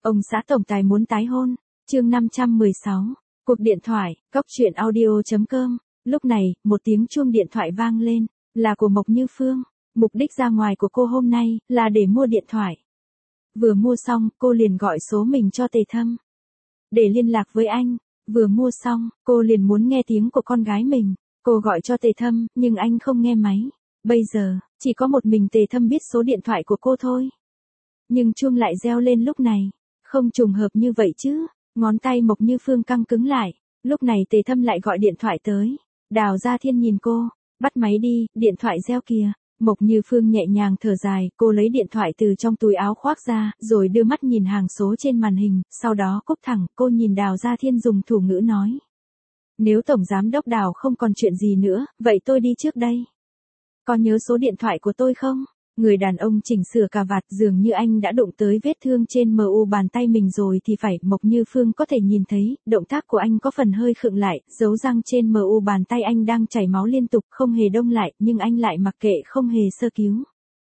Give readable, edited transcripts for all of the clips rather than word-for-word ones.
Ông xã tổng tài muốn tái hôn. Chương 516. Cuộc điện thoại. Cóc truyện audio.com. Lúc này, một tiếng chuông điện thoại vang lên, là của Mộc Như Phương. Mục đích ra ngoài của cô hôm nay là để mua điện thoại. Vừa mua xong, cô liền gọi số mình cho Tề Thâm để liên lạc với anh. Vừa mua xong, cô liền muốn nghe tiếng của con gái mình. Cô gọi cho Tề Thâm, nhưng anh không nghe máy. Bây giờ, chỉ có một mình Tề Thâm biết số điện thoại của cô thôi. Nhưng chuông lại reo lên lúc này. Không trùng hợp như vậy chứ. Ngón tay Mộc Như Phương căng cứng lại. Lúc này Tề Thâm lại gọi điện thoại tới. Đào Gia Thiên nhìn cô. Bắt máy đi, điện thoại reo kìa. Mộc Như Phương nhẹ nhàng thở dài, cô lấy điện thoại từ trong túi áo khoác ra, rồi đưa mắt nhìn hàng số trên màn hình, sau đó cúp thẳng, cô nhìn Đào Gia Thiên dùng thủ ngữ nói. Nếu Tổng Giám Đốc Đào không còn chuyện gì nữa, vậy tôi đi trước đây. Có nhớ số điện thoại của tôi không? Người đàn ông chỉnh sửa cà vạt, dường như anh đã đụng tới vết thương trên mu bàn tay mình rồi thì phải. Mộc Như Phương có thể nhìn thấy, động tác của anh có phần hơi khựng lại, dấu răng trên mu bàn tay anh đang chảy máu liên tục, không hề đông lại, nhưng anh lại mặc kệ không hề sơ cứu.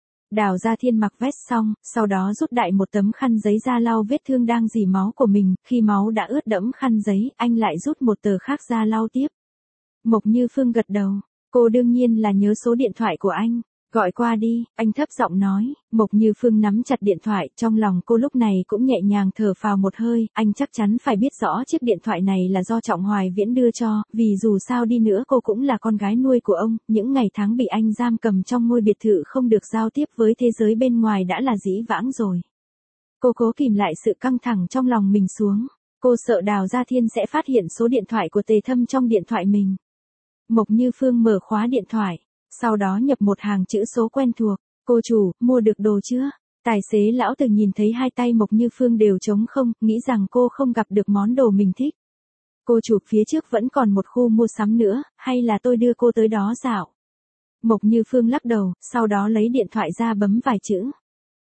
Đào Gia Thiên mặc vest xong, sau đó rút đại một tấm khăn giấy ra lau vết thương đang rỉ máu của mình, khi máu đã ướt đẫm khăn giấy, anh lại rút một tờ khác ra lau tiếp. Mộc Như Phương gật đầu, cô đương nhiên là nhớ số điện thoại của anh. Gọi qua đi, anh thấp giọng nói. Mộc Như Phương nắm chặt điện thoại, trong lòng cô lúc này cũng nhẹ nhàng thở phào một hơi, anh chắc chắn phải biết rõ chiếc điện thoại này là do Trọng Hoài Viễn đưa cho, vì dù sao đi nữa cô cũng là con gái nuôi của ông, những ngày tháng bị anh giam cầm trong ngôi biệt thự không được giao tiếp với thế giới bên ngoài đã là dĩ vãng rồi. Cô cố kìm lại sự căng thẳng trong lòng mình xuống, cô sợ Đào Gia Thiên sẽ phát hiện số điện thoại của Tề Thâm trong điện thoại mình. Mộc Như Phương mở khóa điện thoại. Sau đó nhập một hàng chữ số quen thuộc. Cô chủ, mua được đồ chưa? Tài xế lão từng nhìn thấy hai tay Mộc Như Phương đều trống không, nghĩ rằng cô không gặp được món đồ mình thích. Cô chủ, phía trước vẫn còn một khu mua sắm nữa, hay là tôi đưa cô tới đó dạo? Mộc Như Phương lắc đầu, sau đó lấy điện thoại ra bấm vài chữ.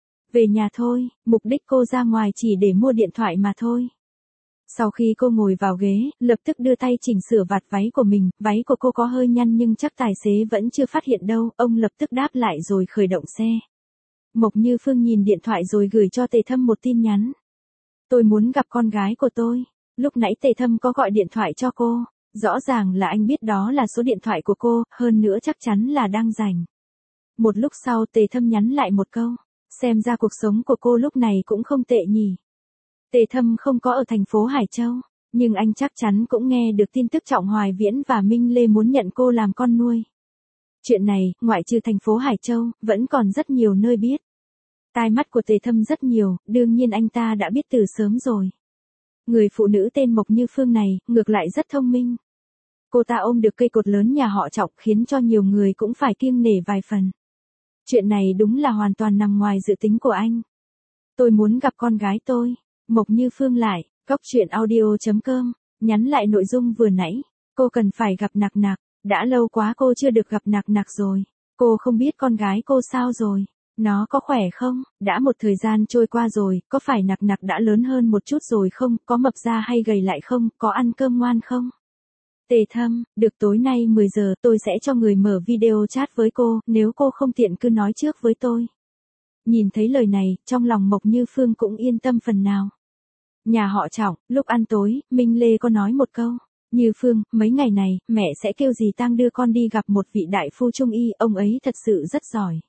Về nhà thôi, mục đích cô ra ngoài chỉ để mua điện thoại mà thôi. Sau khi cô ngồi vào ghế, lập tức đưa tay chỉnh sửa vạt váy của mình, váy của cô có hơi nhăn nhưng chắc tài xế vẫn chưa phát hiện đâu, ông lập tức đáp lại rồi khởi động xe. Mộc Như Phương nhìn điện thoại rồi gửi cho Tề Thâm một tin nhắn. Tôi muốn gặp con gái của tôi. Lúc nãy Tề Thâm có gọi điện thoại cho cô, rõ ràng là anh biết đó là số điện thoại của cô, hơn nữa chắc chắn là đang rảnh. Một lúc sau Tề Thâm nhắn lại một câu, xem ra cuộc sống của cô lúc này cũng không tệ nhỉ. Tề Thâm không có ở thành phố Hải Châu, nhưng anh chắc chắn cũng nghe được tin tức Trọng Hoài Viễn và Minh Lê muốn nhận cô làm con nuôi. Chuyện này, ngoại trừ thành phố Hải Châu, vẫn còn rất nhiều nơi biết. Tai mắt của Tề Thâm rất nhiều, đương nhiên anh ta đã biết từ sớm rồi. Người phụ nữ tên Mộc Như Phương này, ngược lại rất thông minh. Cô ta ôm được cây cột lớn nhà họ Trọng khiến cho nhiều người cũng phải kiêng nể vài phần. Chuyện này đúng là hoàn toàn nằm ngoài dự tính của anh. Tôi muốn gặp con gái tôi. Mộc Như Phương lại, cóc truyện audio.com, nhắn lại nội dung vừa nãy. Cô cần phải gặp Nặc Nặc, đã lâu quá cô chưa được gặp Nặc Nặc rồi. Cô không biết con gái cô sao rồi, nó có khỏe không, đã một thời gian trôi qua rồi, có phải Nặc Nặc đã lớn hơn một chút rồi không, có mập ra hay gầy lại không, có ăn cơm ngoan không? Tề Thâm, được tối nay 10 giờ tôi sẽ cho người mở video chat với cô, nếu cô không tiện cứ nói trước với tôi. Nhìn thấy lời này, trong lòng Mộc Như Phương cũng yên tâm phần nào. Nhà họ Trọng, lúc ăn tối, Minh Lê có nói một câu. Như Phương, mấy ngày này, mẹ sẽ kêu dì Tang đưa con đi gặp một vị đại phu trung y, ông ấy thật sự rất giỏi.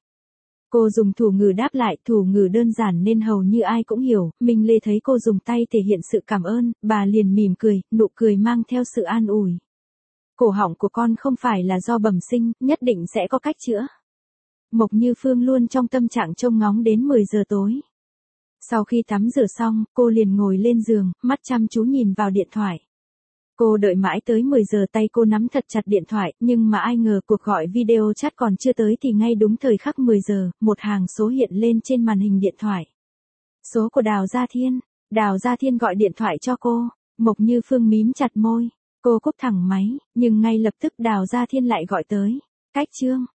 Cô dùng thủ ngữ đáp lại, thủ ngữ đơn giản nên hầu như ai cũng hiểu. Minh Lê thấy cô dùng tay thể hiện sự cảm ơn, bà liền mỉm cười, nụ cười mang theo sự an ủi. Cổ họng của con không phải là do bẩm sinh, nhất định sẽ có cách chữa. Mộc Như Phương luôn trong tâm trạng trông ngóng đến 10 giờ tối. Sau khi tắm rửa xong, cô liền ngồi lên giường, mắt chăm chú nhìn vào điện thoại. Cô đợi mãi tới 10 giờ tay cô nắm thật chặt điện thoại, nhưng mà ai ngờ cuộc gọi video chat còn chưa tới thì ngay đúng thời khắc 10 giờ, một hàng số hiện lên trên màn hình điện thoại. Số của Đào Gia Thiên. Đào Gia Thiên gọi điện thoại cho cô. Mộc Như Phương mím chặt môi. Cô cúp thẳng máy, nhưng ngay lập tức Đào Gia Thiên lại gọi tới. Cách Trương.